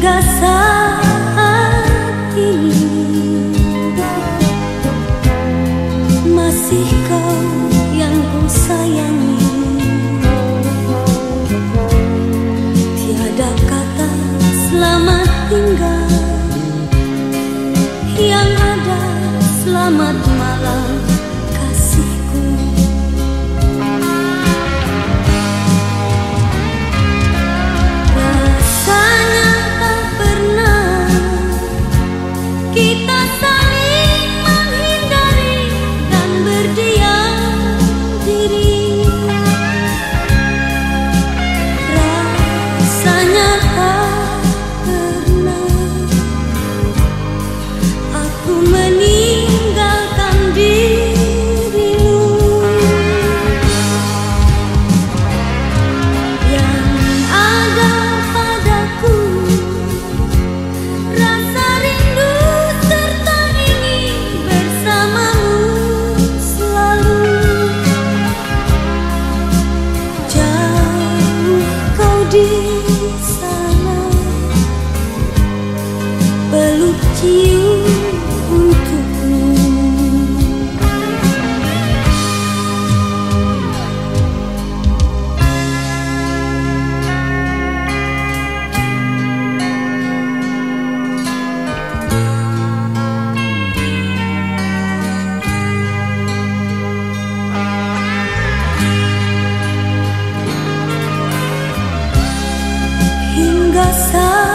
hingga saat ini masih kau yang ku sayangi. Tiada kata selamat tinggal, yang ada selamat malam kasihku. Rasanya tak pernah kita saling menghindari dan berdiam diri. Rasanya tak pernah aku meninggalkan dirimu. Yang ada padaku rasa rindu serta ingin bersamamu selalu. Jauh kau di sana, peluk cium untukmu. Hingga saat